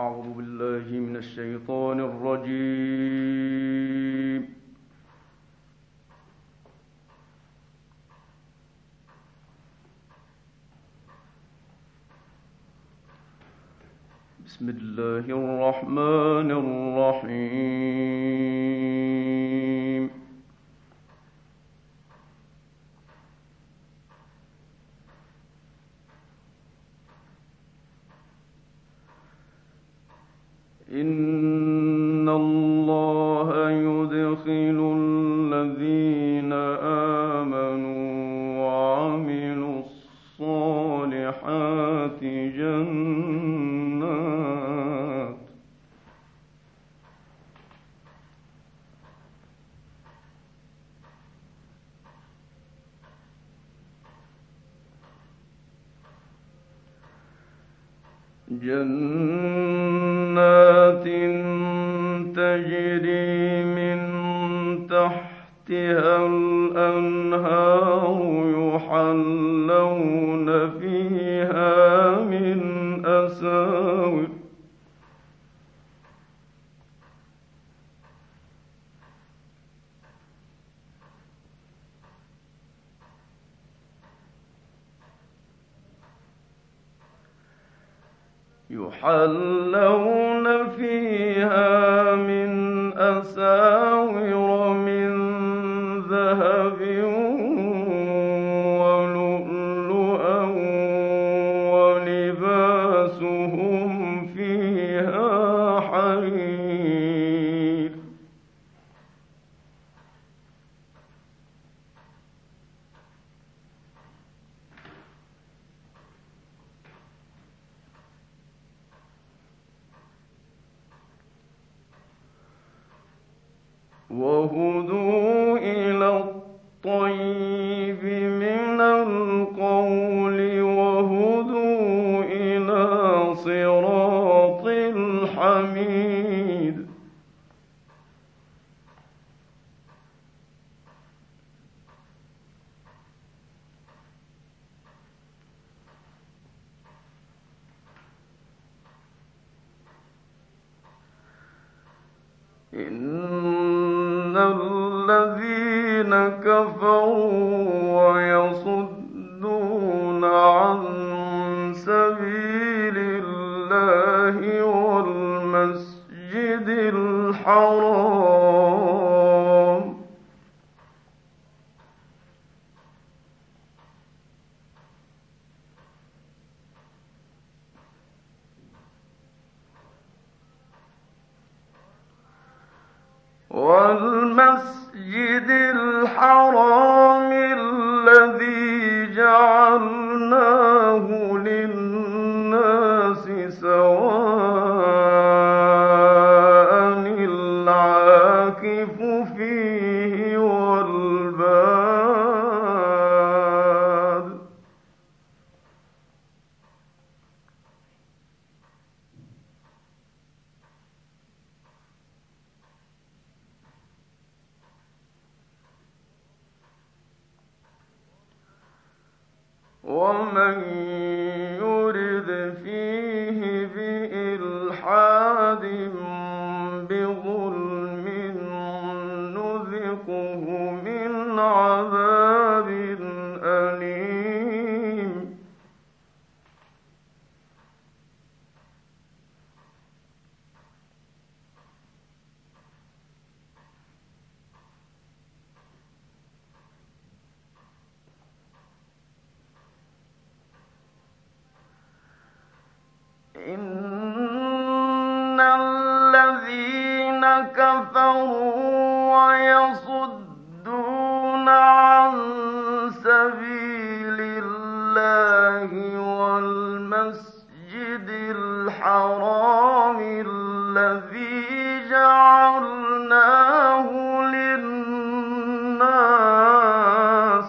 أعوذ بالله من الشيطان الرجيم. بسم الله الرحمن الرحيم. إن الله يدخل الذين آمنوا وعملوا الصالحات جنات تجري من تحتها الأنهار يحلون فيها من أساور من ذهب ولؤلؤا ولباسهم فيها حرير. وهدوا إلى الطيب من القول وهدوا إلى صراط الحميد. إن الذين كفروا ويصدون عن سبيل الله والمسجد الحرام الذي جعلناه للناس سواء العاكف فيه والباد. ومن يرد فيه بإلحاد بظلم نذقه من عذاب أليم. إن الذين كفروا ويصدون عن سبيل الله والمسجد الحرام الذي جعلناه للناس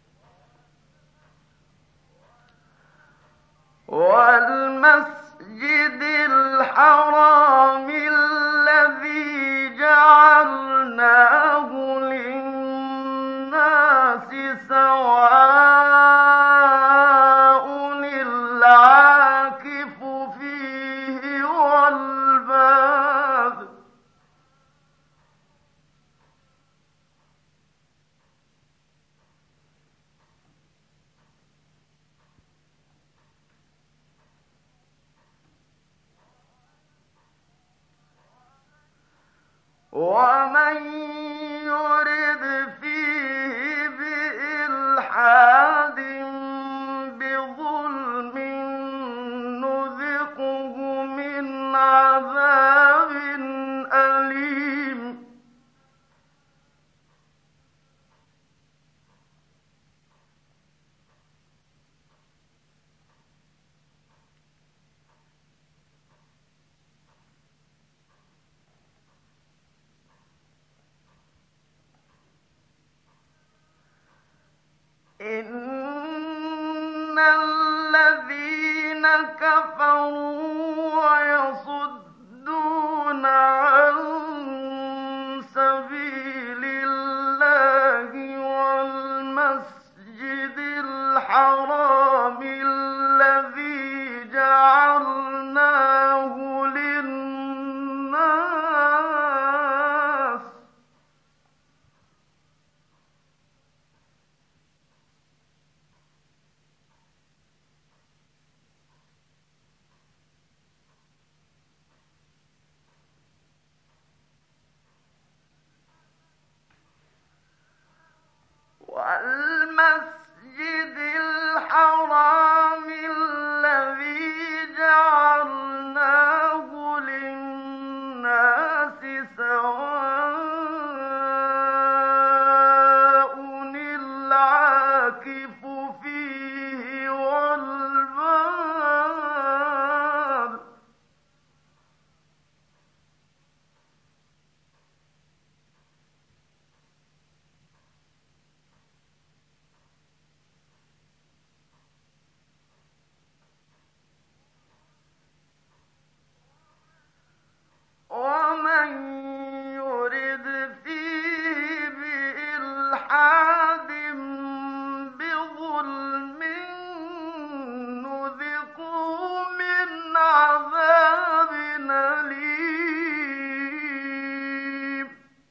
والمسجد الحرام الذي جعلناه للناس سواء العاكف فيه والباد. ومن يرد فيه بإلحاد بظلم نذقه من عذاب أليم. إن الذين كفروا ويصدون عن سبيل الله والمسجد الحرام الذي جعلناه للناس والمسجد الحرام الذي جعلناه للناس سواء العاكف فيه والباد. ومن يرد فيه بإلحاد بظلم نذقه من عذاب أليم.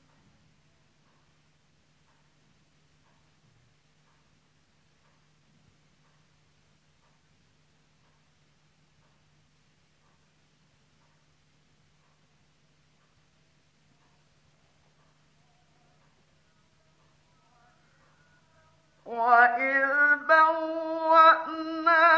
وإذ بوأنا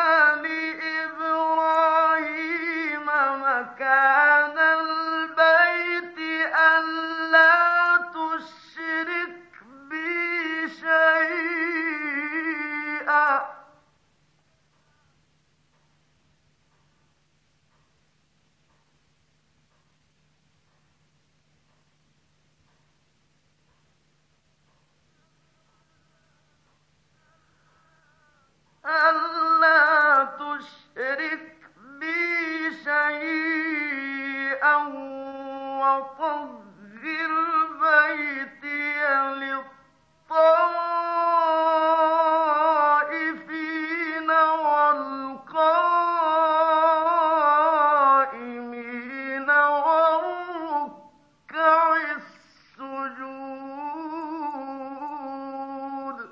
لإبراهيم مكان البيت ألا تشرك بي شيئا ألا تشرك بي شيئا وطهر بيتي للطائفين والقائمين والركع السجود.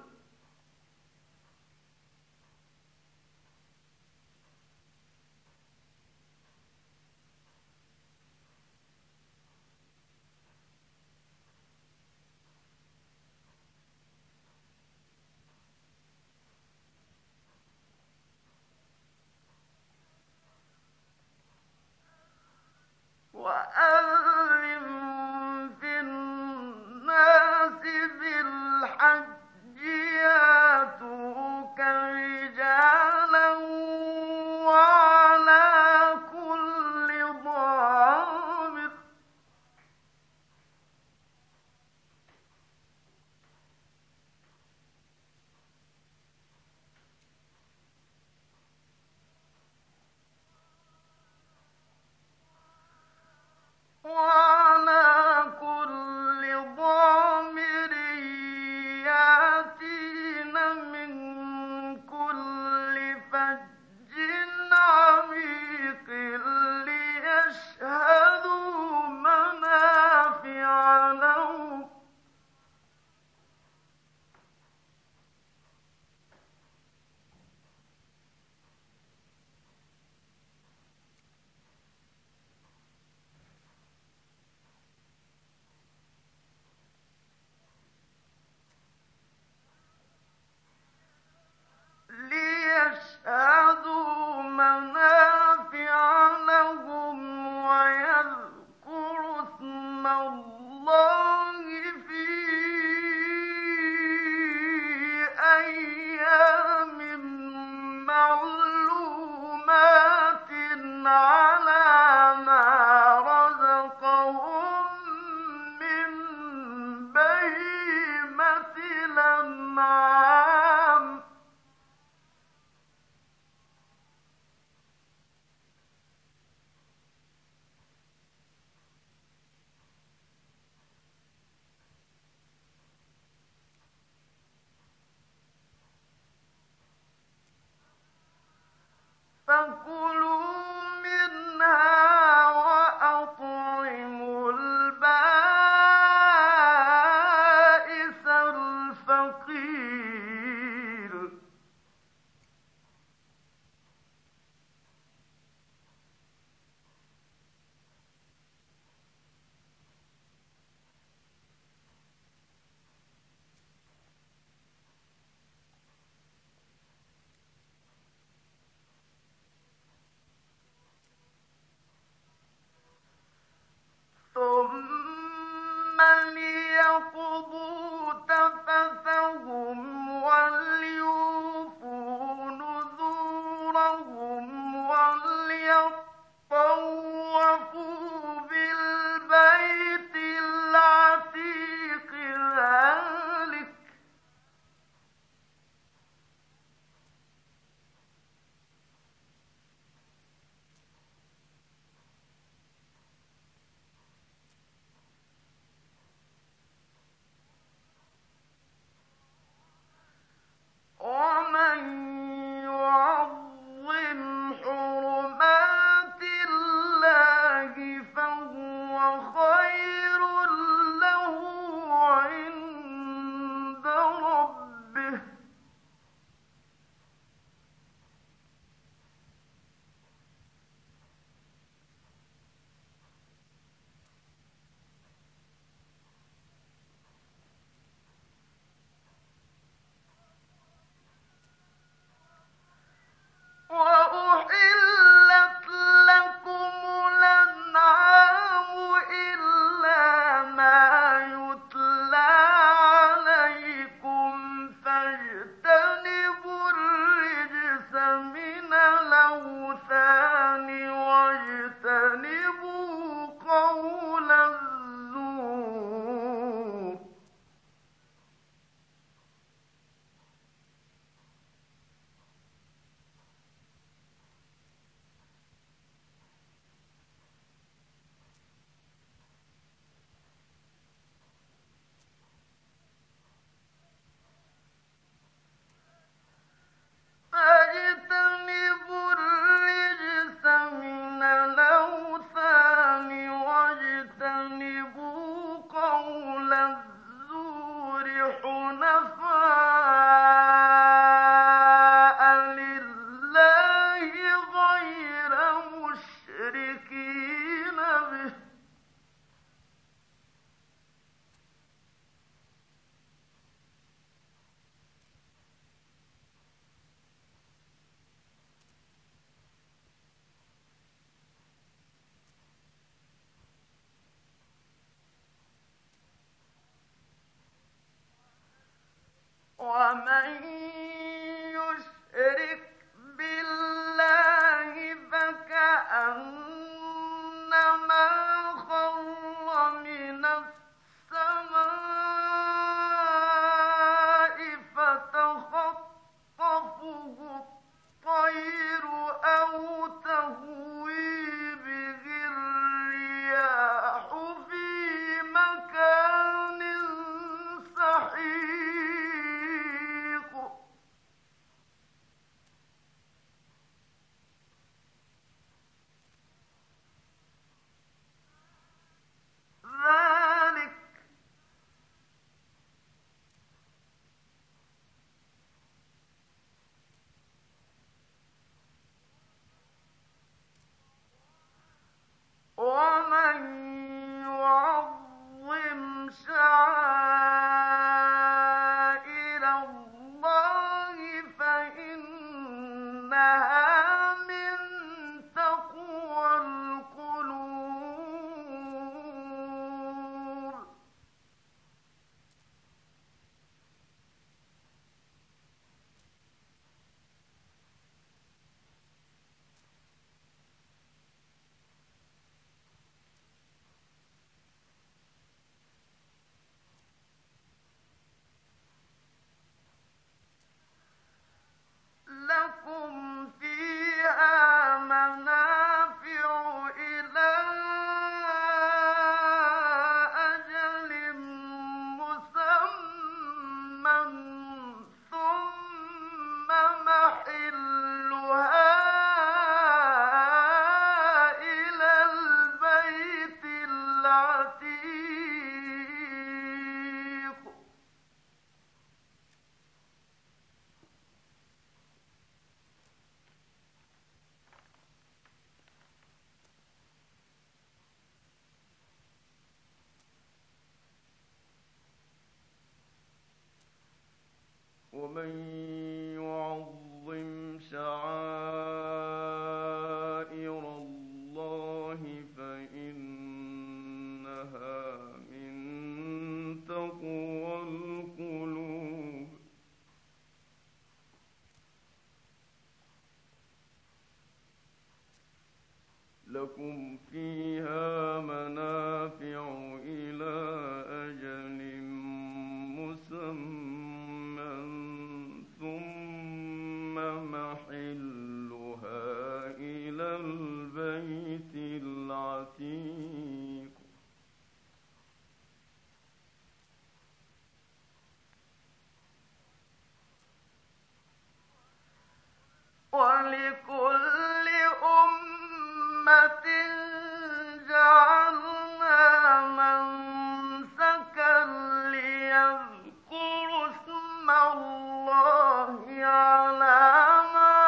مشركين به ومن يشرك بالله فكأنما خر من السماء فتخطفه الطير أو تهوي به الرياح في مكان سحيق ذلك ومن يعظم شعائر الله فإنها من تقوى القلوب لكم فيها منافع إلى أجل مسمى ثم محلها إلى البيت العتيق ومن يعظم شعائر الله فإنها من تقوى القلوب لكم فيها منافع إلى أجل مسمى ثم محلها إلى البيت العتيق ولكل أمة جعلنا منسكا ليذكروا اسم الله على ما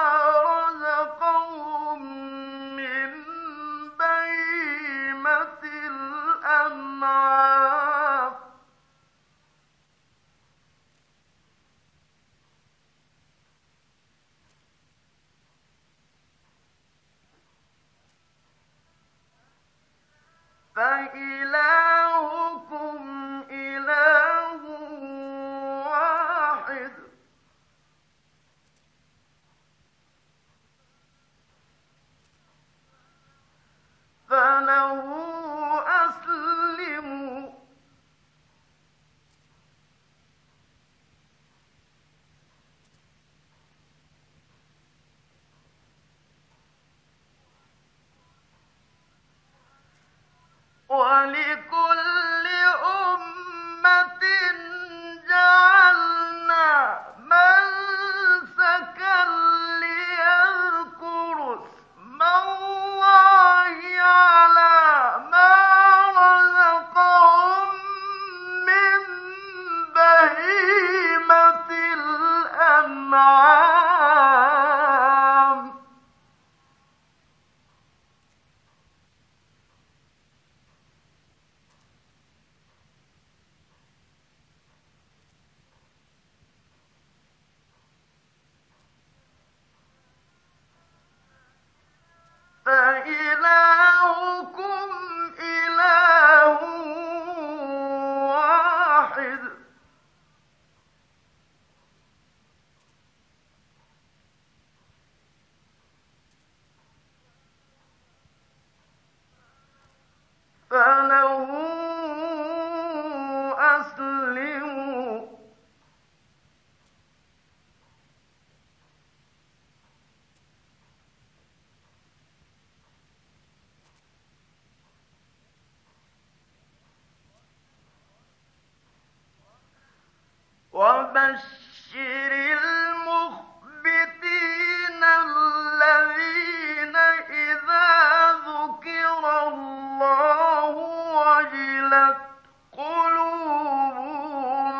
رزقهم من بهيمة الأنعام فإلهكم إله واحد فله أسلموا ولكل أمة جعلنا منسكا ليذكروا اسم الله على ما رزقهم من بهيمة الأنعام وبشر المخبتين الذين إذا ذكر الله وجلت قلوبهم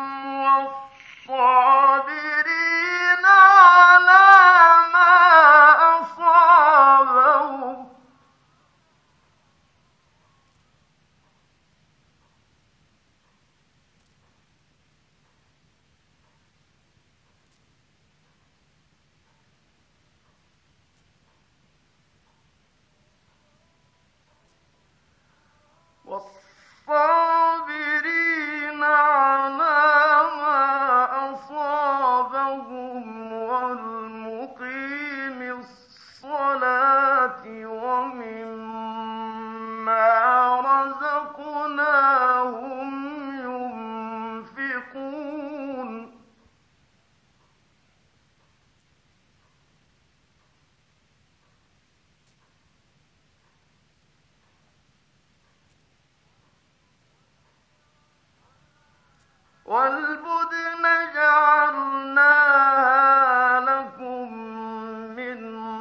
والصابرين على ما أصابهم والصابرين على ما أصابهم والمقيم الصلاة ومما رزقناهم ينفقون والبدن جعلناها لكم من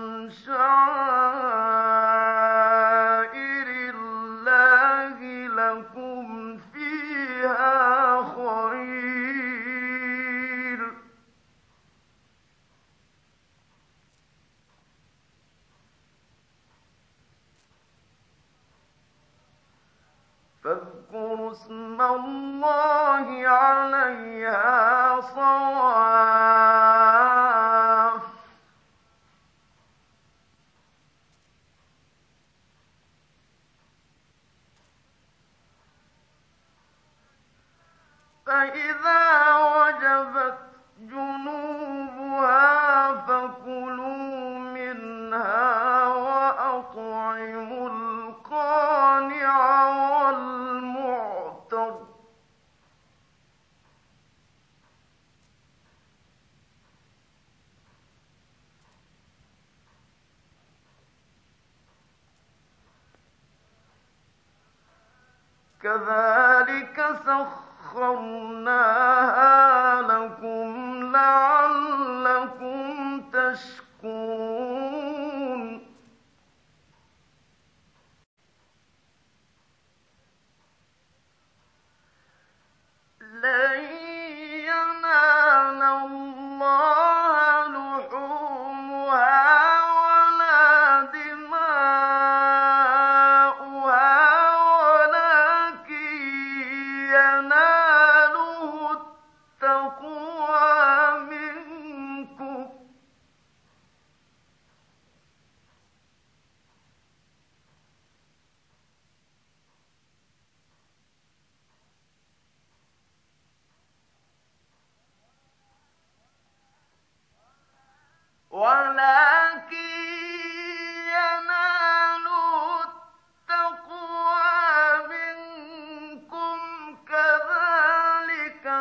شعائر الله لكم فيها خير فاذكروا اسم الله عليها صواف فإذا وجبت جنوبها فكلوا منها وأطعموا القانع والمعتر كذلك سخرناها لكم لعلكم تشكرون لن ينال الله لحومها ولا دماؤها ولكن يناله التقوى منكم ولكن يناله التقوى منكم كذلك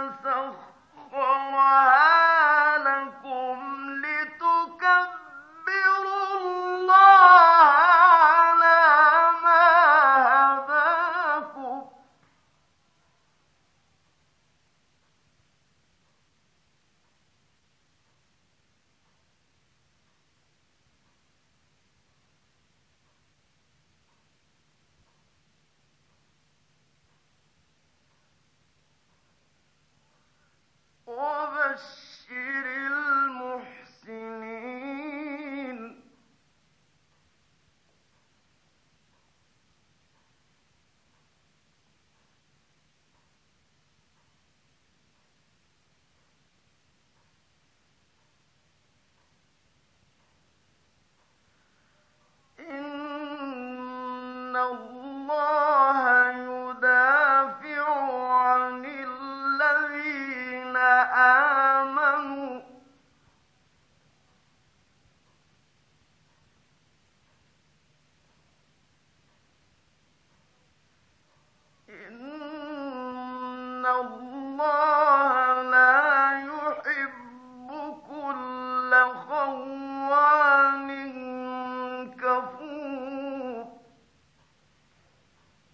سخرها لكم لتكبروا الله على ما هداكم وبشر المحسنين إن الله يدافع عن الذين آمنوا إن الله لا يحب كل خوان كفور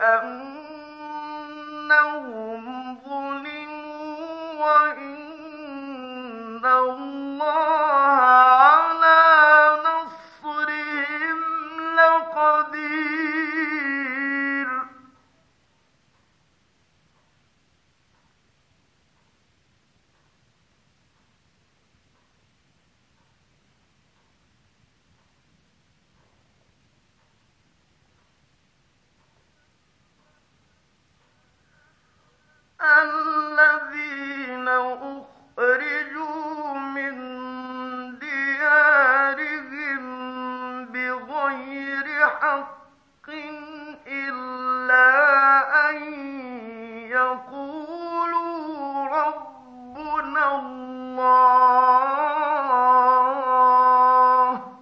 بأنهم ظلموا وإن الله على نصرهم لقدير الذين أخرجوا من ديارهم بغير حق إلا أن يقولوا ربنا الله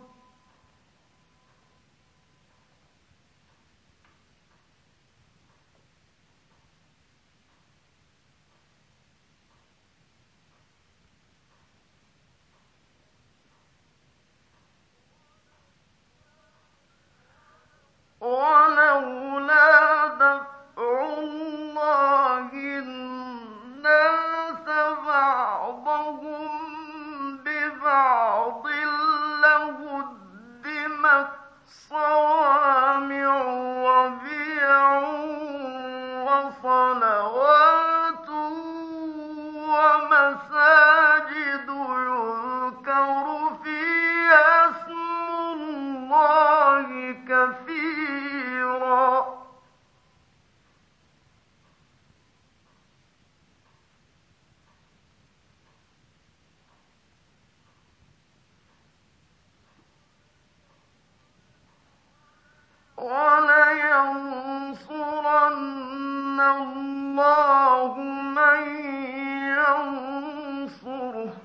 ولولا دفع الله الناس بعضهم ببعض لهدمت صوامع وبيع وصلوات ومساجد يذكر فيها اسم الله كثيرا ولينصرن الله من ينصره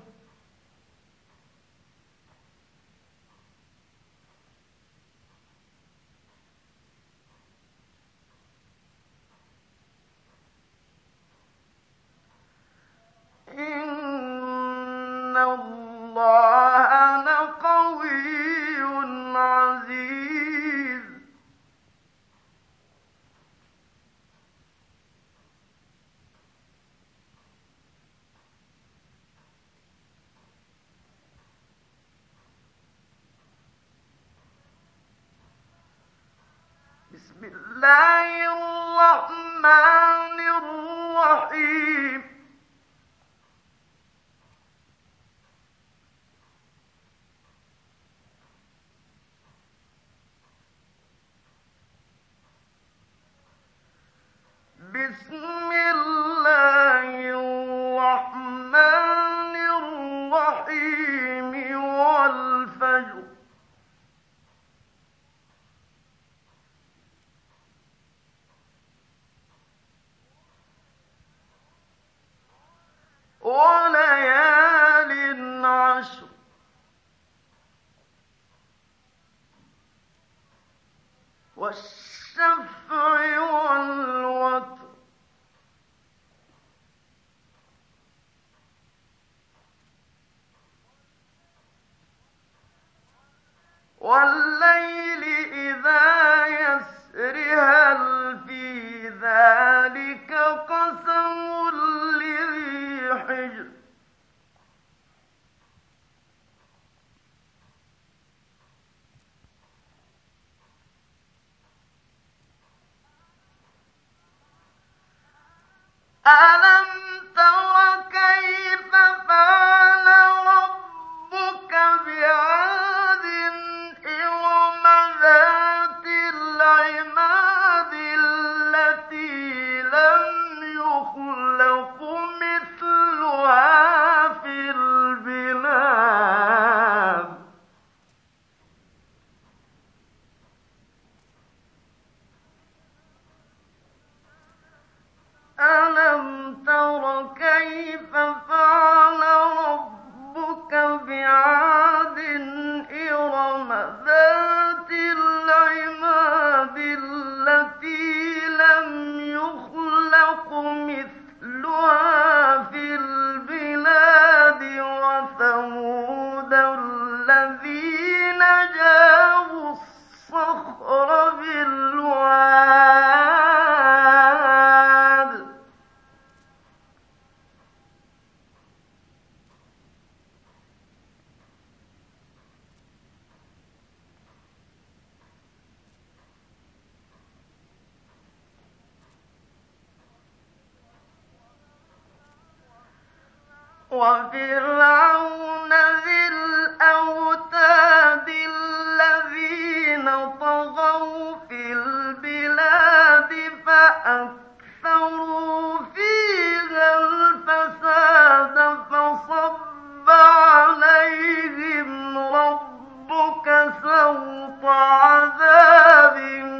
إن الله لقوي عزيز بسم الله الرحمن الرحيم بسم الله الرحمن الرحيم والفجر وليال عشر والشفع والوتر والليل إذا يسر هل في ذلك قسم لذي حجر وفرعون ذي الأوتاد الذين طغوا في البلاد فأكثروا فيها الفساد فصب عليهم ربك سوط عذاب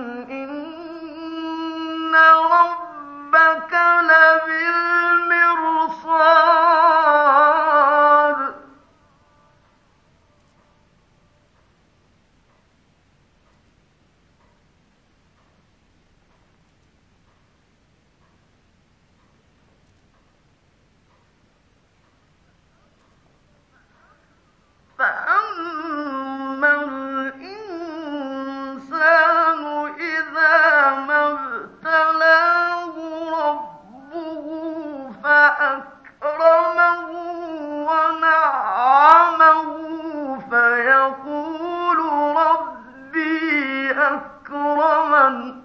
إن ربك لبالمرصاد فأما الإنسان إذا ما ابتلاه ربه فأكرمه ونعمه فيقول ربي أكرمن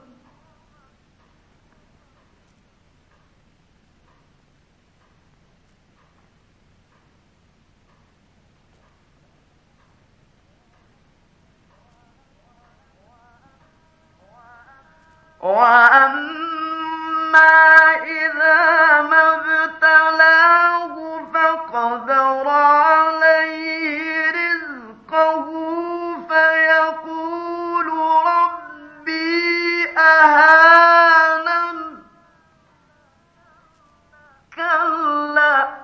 وأما إذا ما ابتلاه فقدر عليه رزقه فيقول ربي أهانن كلا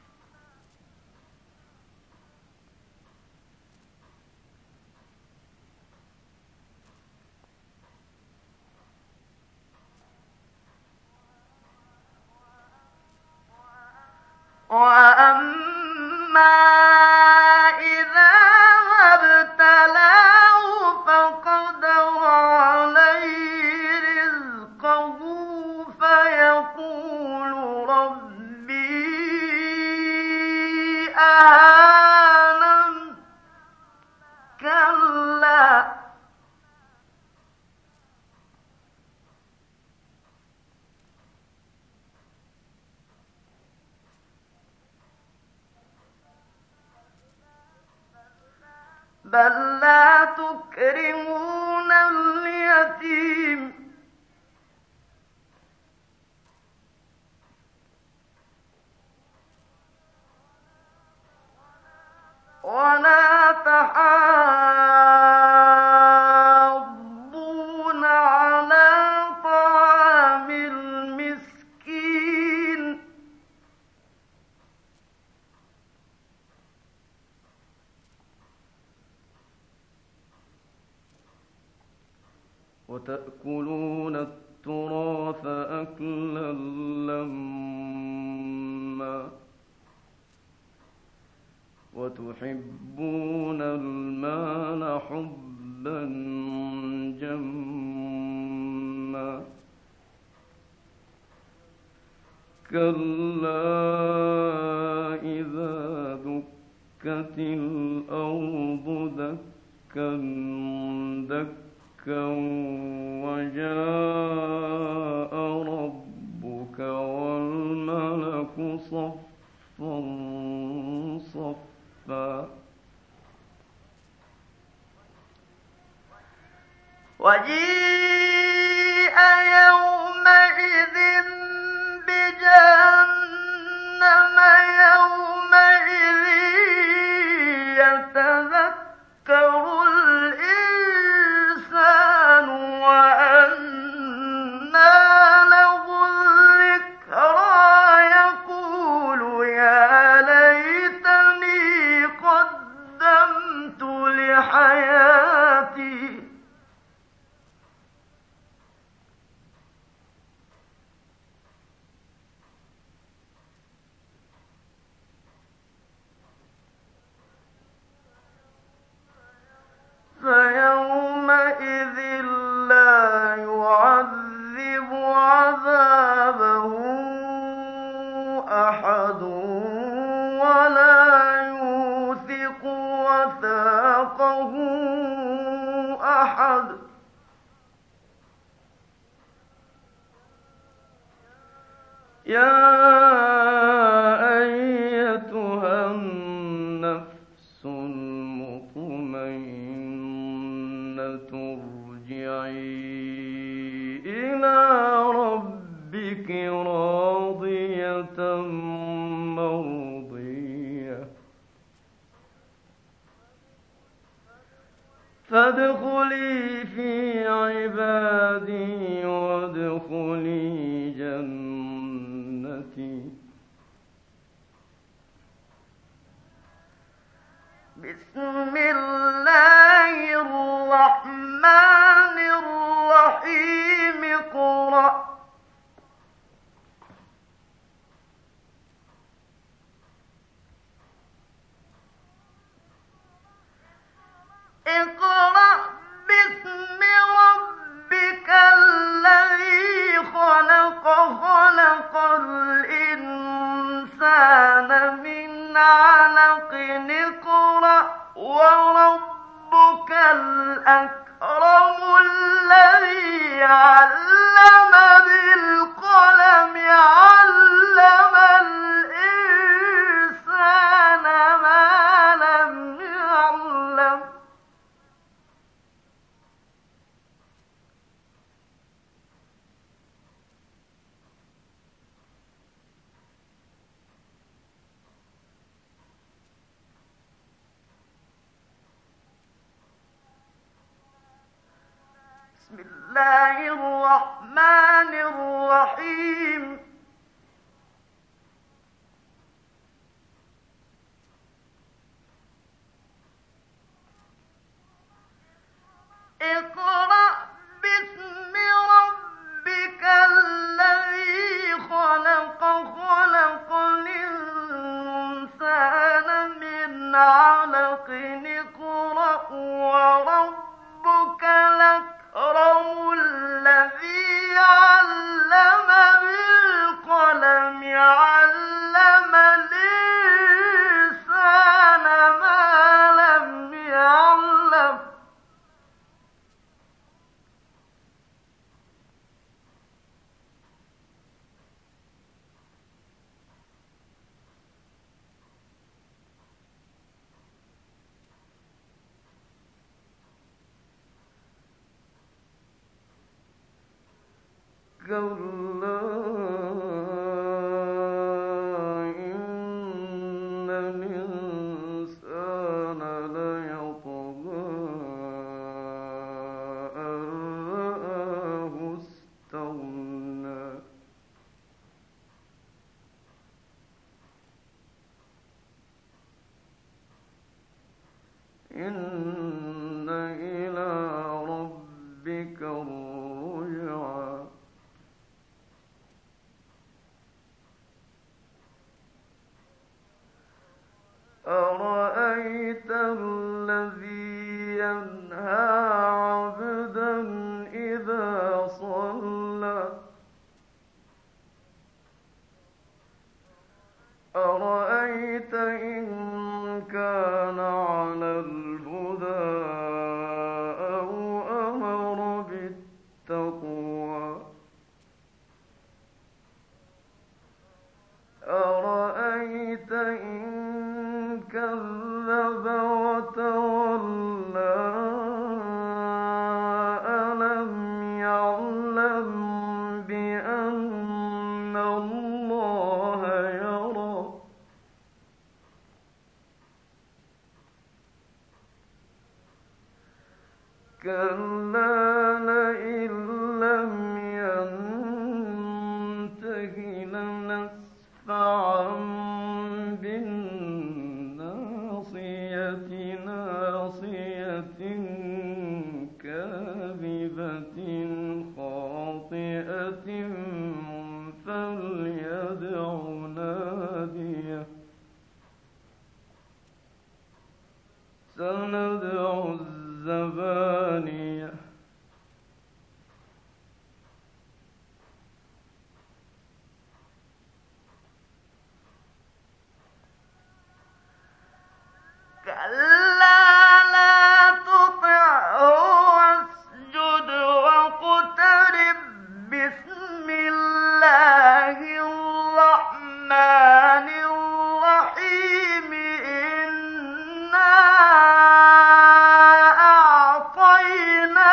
وأما إذا ما ابتلاه فقدر عليه رزقه فيقول ربي أهانن كلا بل لا تكرمون اليتيم ولا تحاضون على طعام المسكين وتأكلون التراث أكلا لما وتحبون المال حبا جما كلا إذا دكت الأرض دكا دكا وجاء ربك والملك صفا صفا وجيء يومئذ بجهنم يومئذ يتذكر الإنسان وأنى له الذكرى يقول يا ليتني قدمت لحياتي فيومئذ لا يعذب عذابه أحد ولا يوثق وثاقه أحد يا أيتها ترجعي إلى ربك راضية مرضية فادخلي في عبادي وادخلي جنتي. بسم الله الرحمن الرحيم. اقرأ باسم ربك الذي خلق. خلق الإنسان من علق. اقرأ وربك الأكرم الذي علم بالقلم. علم الإنسان ما لم يعلم. بسم الله الرحمن الرحيم. اقرأ باسم ربك الذي خلق. خلق الإنسان من علق. اقرأ وربك الأكرم الذي علم بالقلم. علم الإنسان ما لم يعلم. كلا إن الإنسان ليطغى أن رآه استغنى. إن إلى ربك الرجعى. أرأيت الذي ينهى عبدا إذا صلى. أرأيت إن كان على الهدى أو أمر بالتقوى. أرأيت إن كذب وتولى. ألم يعلم بأن الله يرى. كلا لئن لم ينته لنسفعا بالناصية. ناصية كاذبة خاطئة فليدع ناديه. سندع الزبانية. كلا لا تطعه واسجد واقترب. بسم الله الرحمن الرحيم. إنا أعطيناك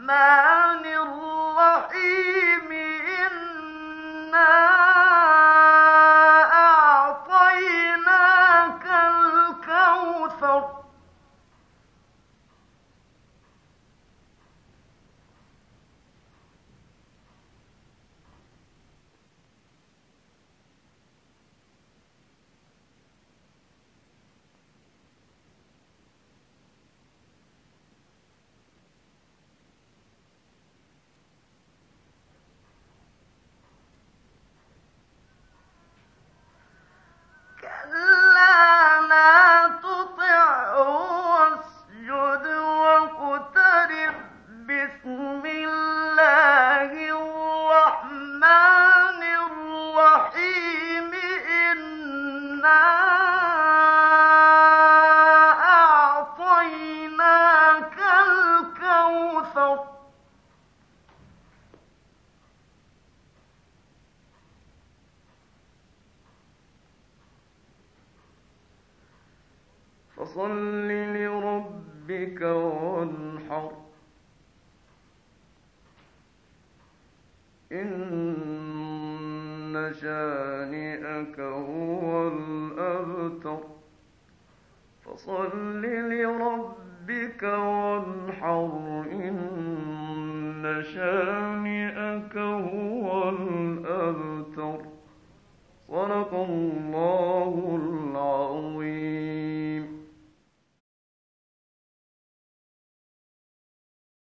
الرحمن الرحيم إنا أعطيناك الكوثر كلا لا تطعه واسجد واقترب بسم الله الرحمن الرحيم إنا أعطيناك الكوثر فصل لربك وانحر إن شانئك هو الأبتر فصل لربك وانحر إن شانئك هو الأبتر صدق الله